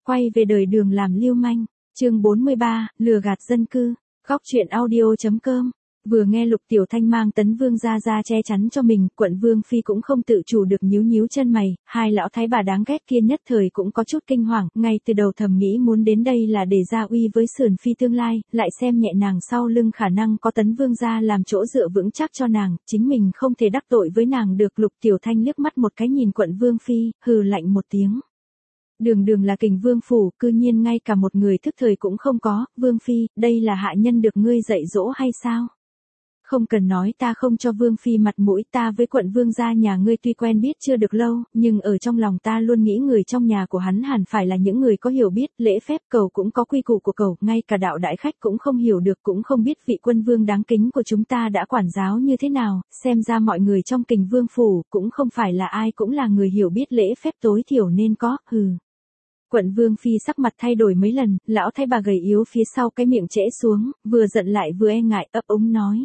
Quay về đời Đường làm lưu manh, chương 43, lừa gạt dân cư, góc truyện audio.com. Vừa nghe Lục Tiểu Thanh mang Tấn Vương ra che chắn cho mình, quận Vương Phi cũng không tự chủ được nhíu nhíu chân mày, hai lão thái bà đáng ghét kia nhất thời cũng có chút kinh hoàng, ngay từ đầu thầm nghĩ muốn đến đây là để gia uy với Sườn Phi tương lai, lại xem nhẹ nàng sau lưng khả năng có Tấn Vương ra làm chỗ dựa vững chắc cho nàng, chính mình không thể đắc tội với nàng được. Lục Tiểu Thanh liếc mắt một cái nhìn quận Vương Phi, hừ lạnh một tiếng. Đường là kình vương phủ, cư nhiên ngay cả một người thức thời cũng không có. Vương Phi, đây là hạ nhân được ngươi dạy dỗ hay sao? Không cần nói, ta không cho Vương Phi mặt mũi. Ta với quận Vương gia nhà ngươi tuy quen biết chưa được lâu, nhưng ở trong lòng ta luôn nghĩ người trong nhà của hắn hẳn phải là những người có hiểu biết, lễ phép. Cầu cũng có quy củ của cầu, ngay cả đạo đại khách cũng không hiểu được, cũng không biết vị quân vương đáng kính của chúng ta đã quản giáo như thế nào. Xem ra mọi người trong kình vương phủ cũng không phải là ai cũng là người hiểu biết lễ phép tối thiểu nên có. Hừ. Quận Vương Phi sắc mặt thay đổi mấy lần, lão thái bà gầy yếu phía sau cái miệng trễ xuống, vừa giận lại vừa e ngại, ấp úng nói.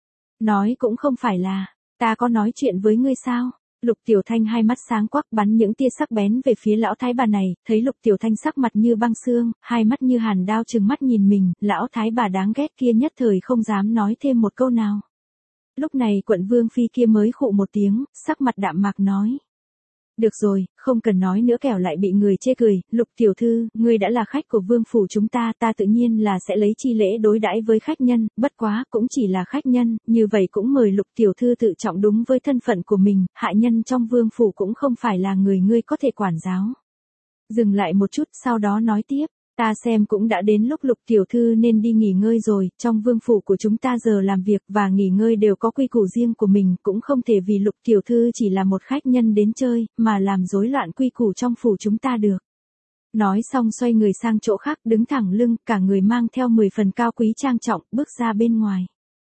Nói cũng không phải là, ta có nói chuyện với ngươi sao? Lục Tiểu Thanh hai mắt sáng quắc bắn những tia sắc bén về phía lão thái bà này, thấy Lục Tiểu Thanh sắc mặt như băng xương, hai mắt như hàn đao trừng mắt nhìn mình, lão thái bà đáng ghét kia nhất thời không dám nói thêm một câu nào. Lúc này quận Vương Phi kia mới khụ một tiếng, sắc mặt đạm mạc nói. Được rồi, không cần nói nữa kẻo lại bị người chê cười. Lục tiểu thư, ngươi đã là khách của vương phủ chúng ta, ta tự nhiên là sẽ lấy chi lễ đối đãi với khách nhân, bất quá cũng chỉ là khách nhân, như vậy cũng mời Lục tiểu thư tự trọng đúng với thân phận của mình, hạ nhân trong vương phủ cũng không phải là người ngươi có thể quản giáo. Dừng lại một chút, sau đó nói tiếp. Ta xem cũng đã đến lúc Lục tiểu thư nên đi nghỉ ngơi rồi, trong vương phủ của chúng ta giờ làm việc và nghỉ ngơi đều có quy củ riêng của mình, cũng không thể vì Lục tiểu thư chỉ là một khách nhân đến chơi, mà làm rối loạn quy củ trong phủ chúng ta được. Nói xong xoay người sang chỗ khác, đứng thẳng lưng, cả người mang theo 10 phần cao quý trang trọng, bước ra bên ngoài.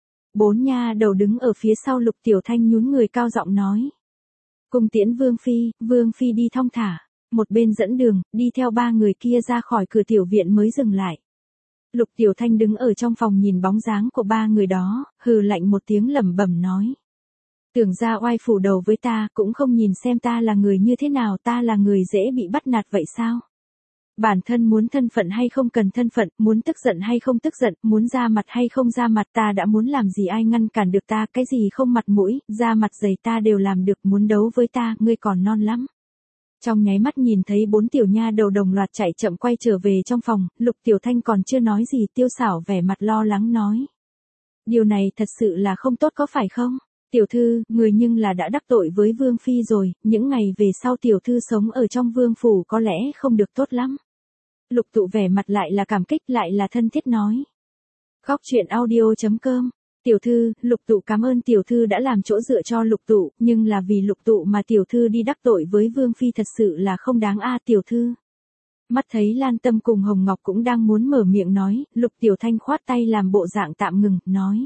Bốn nha đầu đứng ở phía sau Lục Tiểu Thanh nhún người cao giọng nói. Cùng tiễn Vương Phi đi thong thả. Một bên dẫn đường, đi theo ba người kia ra khỏi cửa tiểu viện mới dừng lại. Lục Tiểu Thanh đứng ở trong phòng nhìn bóng dáng của ba người đó, hừ lạnh một tiếng lẩm bẩm nói. Tưởng ra oai phủ đầu với ta, cũng không nhìn xem ta là người như thế nào, ta là người dễ bị bắt nạt vậy sao? Bản thân muốn thân phận hay không cần thân phận, muốn tức giận hay không tức giận, muốn ra mặt hay không ra mặt, ta đã muốn làm gì ai ngăn cản được ta, cái gì không mặt mũi, ra mặt dày ta đều làm được, muốn đấu với ta, ngươi còn non lắm. Trong nháy mắt nhìn thấy bốn tiểu nha đầu đồng loạt chạy chậm quay trở về trong phòng, Lục Tiểu Thanh còn chưa nói gì, Tiêu Xảo vẻ mặt lo lắng nói. Điều này thật sự là không tốt có phải không? Tiểu thư, người nhưng là đã đắc tội với Vương Phi rồi, những ngày về sau tiểu thư sống ở trong vương phủ có lẽ không được tốt lắm. Lục Tụ vẻ mặt lại là cảm kích lại là thân thiết nói. Góc truyện audio.com. Tiểu thư, Lục Tụ cảm ơn tiểu thư đã làm chỗ dựa cho Lục Tụ, nhưng là vì Lục Tụ mà tiểu thư đi đắc tội với Vương Phi thật sự là không đáng a tiểu thư. Mắt thấy Lan Tâm cùng Hồng Ngọc cũng đang muốn mở miệng nói, Lục Tiểu Thanh khoát tay làm bộ dạng tạm ngừng, nói.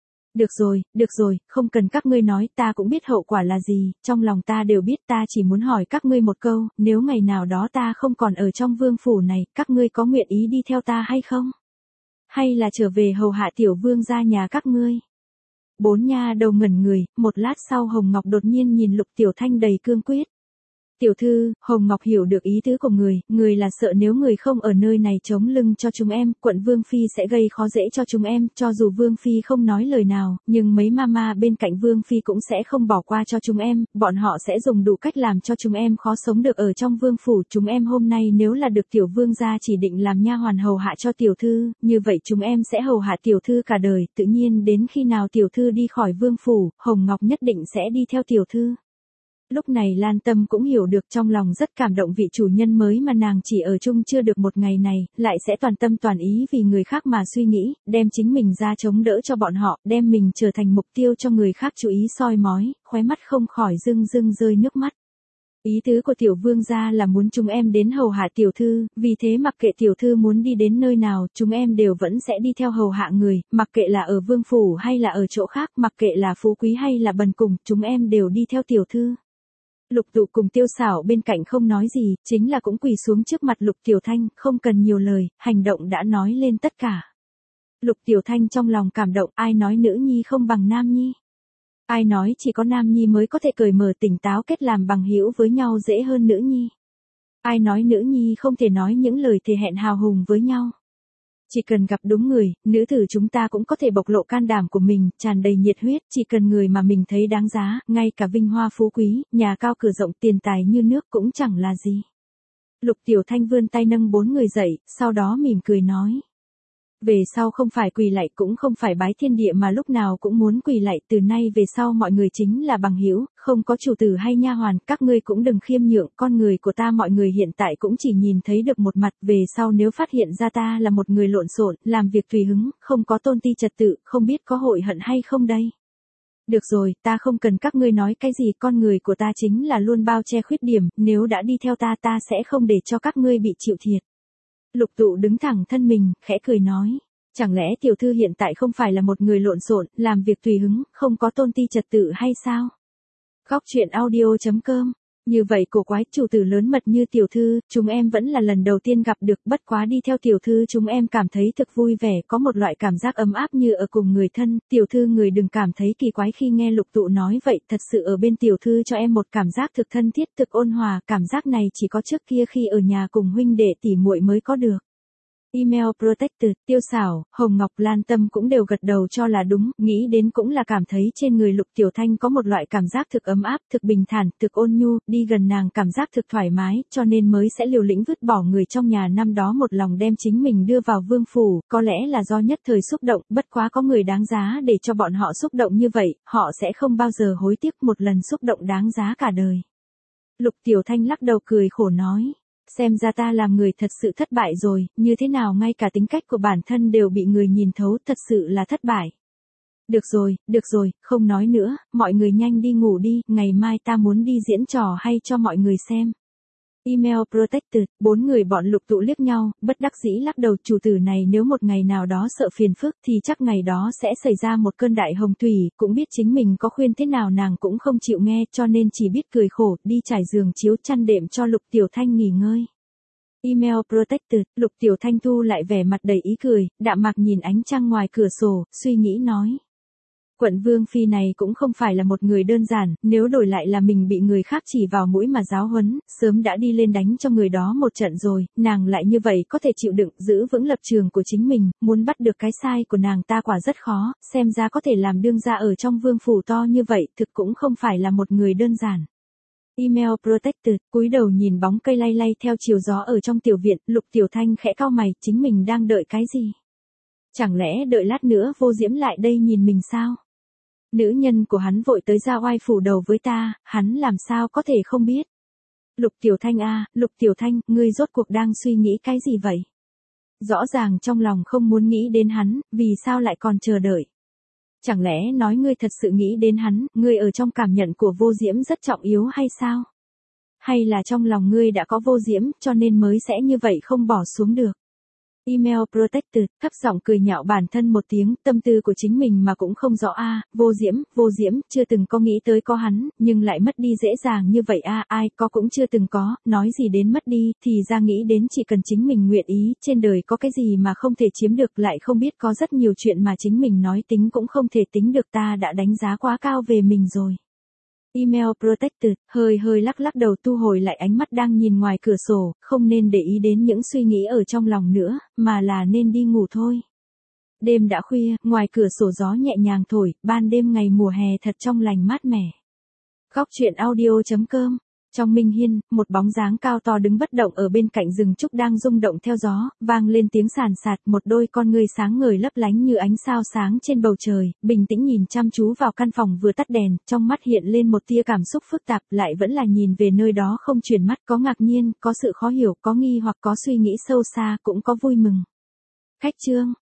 Được rồi, không cần các ngươi nói, ta cũng biết hậu quả là gì, trong lòng ta đều biết, ta chỉ muốn hỏi các ngươi một câu, nếu ngày nào đó ta không còn ở trong vương phủ này, các ngươi có nguyện ý đi theo ta hay không? Hay là trở về hầu hạ tiểu vương gia nhà các ngươi? Bốn nha đầu ngẩn người, một lát sau Hồng Ngọc đột nhiên nhìn Lục Tiểu Thanh đầy cương quyết. Tiểu thư, Hồng Ngọc hiểu được ý tứ của người là sợ nếu người không ở nơi này chống lưng cho chúng em, quận Vương Phi sẽ gây khó dễ cho chúng em, cho dù Vương Phi không nói lời nào, nhưng mấy mama bên cạnh Vương Phi cũng sẽ không bỏ qua cho chúng em, bọn họ sẽ dùng đủ cách làm cho chúng em khó sống được ở trong vương phủ, chúng em hôm nay nếu là được tiểu vương gia chỉ định làm nha hoàn hầu hạ cho tiểu thư, như vậy chúng em sẽ hầu hạ tiểu thư cả đời, tự nhiên đến khi nào tiểu thư đi khỏi vương phủ, Hồng Ngọc nhất định sẽ đi theo tiểu thư. Lúc này Lan Tâm cũng hiểu được trong lòng rất cảm động vị chủ nhân mới mà nàng chỉ ở chung chưa được một ngày này, lại sẽ toàn tâm toàn ý vì người khác mà suy nghĩ, đem chính mình ra chống đỡ cho bọn họ, đem mình trở thành mục tiêu cho người khác chú ý soi mói, khóe mắt không khỏi rưng rơi nước mắt. Ý tứ của tiểu vương gia là muốn chúng em đến hầu hạ tiểu thư, vì thế mặc kệ tiểu thư muốn đi đến nơi nào, chúng em đều vẫn sẽ đi theo hầu hạ người, mặc kệ là ở vương phủ hay là ở chỗ khác, mặc kệ là phú quý hay là bần cùng, chúng em đều đi theo tiểu thư. Lục Tụ cùng Tiêu Xảo bên cạnh không nói gì, chính là cũng quỳ xuống trước mặt Lục Tiểu Thanh, không cần nhiều lời, hành động đã nói lên tất cả. Lục Tiểu Thanh trong lòng cảm động, ai nói nữ nhi không bằng nam nhi? Ai nói chỉ có nam nhi mới có thể cởi mở tỉnh táo kết làm bằng hữu với nhau dễ hơn nữ nhi? Ai nói nữ nhi không thể nói những lời thề hẹn hào hùng với nhau. Chỉ cần gặp đúng người, nữ tử chúng ta cũng có thể bộc lộ can đảm của mình, tràn đầy nhiệt huyết, chỉ cần người mà mình thấy đáng giá, ngay cả vinh hoa phú quý, nhà cao cửa rộng, tiền tài như nước cũng chẳng là gì. Lục Tiểu Thanh vươn tay nâng 4 người dậy, sau đó mỉm cười nói. Về sau không phải quỳ lạy cũng không phải bái thiên địa mà lúc nào cũng muốn quỳ lạy, từ nay về sau mọi người chính là bằng hữu, không có chủ tử hay nha hoàn, các ngươi cũng đừng khiêm nhượng, con người của ta mọi người hiện tại cũng chỉ nhìn thấy được một mặt, về sau nếu phát hiện ra ta là một người lộn xộn, làm việc tùy hứng, không có tôn ti trật tự, không biết có hội hận hay không đây. Được rồi, ta không cần các ngươi nói cái gì, con người của ta chính là luôn bao che khuyết điểm, nếu đã đi theo ta ta sẽ không để cho các ngươi bị chịu thiệt. Lục Tụ đứng thẳng thân mình, khẽ cười nói. Chẳng lẽ tiểu thư hiện tại không phải là một người lộn xộn, làm việc tùy hứng, không có tôn ti trật tự hay sao? Góc truyện audio.com. Như vậy cổ quái, chủ tử lớn mật như tiểu thư, chúng em vẫn là lần đầu tiên gặp được, bất quá đi theo tiểu thư chúng em cảm thấy thực vui vẻ, có một loại cảm giác ấm áp như ở cùng người thân, tiểu thư người đừng cảm thấy kỳ quái khi nghe Lục Tụ nói vậy, thật sự ở bên tiểu thư cho em một cảm giác thực thân thiết, thực ôn hòa, cảm giác này chỉ có trước kia khi ở nhà cùng huynh đệ tỉ muội mới có được. Email Protected, Tiêu Xảo, Hồng Ngọc, Lan Tâm cũng đều gật đầu cho là đúng, nghĩ đến cũng là cảm thấy trên người Lục Tiểu Thanh có một loại cảm giác thực ấm áp, thực bình thản, thực ôn nhu, đi gần nàng cảm giác thực thoải mái, cho nên mới sẽ liều lĩnh vứt bỏ người trong nhà năm đó một lòng đem chính mình đưa vào vương phủ, có lẽ là do nhất thời xúc động, bất quá có người đáng giá để cho bọn họ xúc động như vậy, họ sẽ không bao giờ hối tiếc, một lần xúc động đáng giá cả đời. Lục Tiểu Thanh lắc đầu cười khổ nói. Xem ra ta làm người thật sự thất bại rồi, như thế nào ngay cả tính cách của bản thân đều bị người nhìn thấu, thật sự là thất bại. Được rồi, không nói nữa, mọi người nhanh đi ngủ đi, ngày mai ta muốn đi diễn trò hay cho mọi người xem. Email Protected, 4 người bọn Lục Tụ liếc nhau, bất đắc dĩ lắc đầu, chủ tử này nếu một ngày nào đó sợ phiền phức thì chắc ngày đó sẽ xảy ra một cơn đại hồng thủy, cũng biết chính mình có khuyên thế nào nàng cũng không chịu nghe, cho nên chỉ biết cười khổ, đi trải giường chiếu chăn đệm cho Lục Tiểu Thanh nghỉ ngơi. Email Protected, Lục Tiểu Thanh thu lại vẻ mặt đầy ý cười, đạm mạc nhìn ánh trăng ngoài cửa sổ, suy nghĩ nói. Quận Vương Phi này cũng không phải là một người đơn giản, nếu đổi lại là mình bị người khác chỉ vào mũi mà giáo huấn, sớm đã đi lên đánh cho người đó một trận rồi, nàng lại như vậy có thể chịu đựng, giữ vững lập trường của chính mình, muốn bắt được cái sai của nàng ta quả rất khó, xem ra có thể làm đương gia ở trong vương phủ to như vậy, thực cũng không phải là một người đơn giản. Email Protected, cúi đầu nhìn bóng cây lay lay theo chiều gió ở trong tiểu viện, Lục Tiểu Thanh khẽ cau mày, chính mình đang đợi cái gì? Chẳng lẽ đợi lát nữa Vô Diễm lại đây nhìn mình sao? Nữ nhân của hắn vội tới ra oai phủ đầu với ta, hắn làm sao có thể không biết. Lục Tiểu Thanh à, Lục Tiểu Thanh, ngươi rốt cuộc đang suy nghĩ cái gì vậy? Rõ ràng trong lòng không muốn nghĩ đến hắn, vì sao lại còn chờ đợi? Chẳng lẽ nói ngươi thật sự nghĩ đến hắn, ngươi ở trong cảm nhận của Vô Diễm rất trọng yếu hay sao? Hay là trong lòng ngươi đã có Vô Diễm, cho nên mới sẽ như vậy không bỏ xuống được? Email Protected, thấp giọng cười nhạo bản thân một tiếng, tâm tư của chính mình mà cũng không rõ a, Vô Diễm, chưa từng có nghĩ tới có hắn, nhưng lại mất đi dễ dàng như vậy a, ai có cũng chưa từng có, nói gì đến mất đi, thì ra nghĩ đến chỉ cần chính mình nguyện ý, trên đời có cái gì mà không thể chiếm được, lại không biết có rất nhiều chuyện mà chính mình nói tính cũng không thể tính được, ta đã đánh giá quá cao về mình rồi. Email Protected, hơi lắc đầu thu hồi lại ánh mắt đang nhìn ngoài cửa sổ, không nên để ý đến những suy nghĩ ở trong lòng nữa, mà là nên đi ngủ thôi. Đêm đã khuya, ngoài cửa sổ gió nhẹ nhàng thổi, ban đêm ngày mùa hè thật trong lành mát mẻ. Góc truyện audio.com. Trong Minh Hiên, một bóng dáng cao to đứng bất động ở bên cạnh rừng trúc đang rung động theo gió, vang lên tiếng sàn sạt, một đôi con ngươi sáng ngời lấp lánh như ánh sao sáng trên bầu trời, bình tĩnh nhìn chăm chú vào căn phòng vừa tắt đèn, trong mắt hiện lên một tia cảm xúc phức tạp, lại vẫn là nhìn về nơi đó không chuyển mắt, có ngạc nhiên, có sự khó hiểu, có nghi hoặc có suy nghĩ sâu xa, cũng có vui mừng. Khách trương.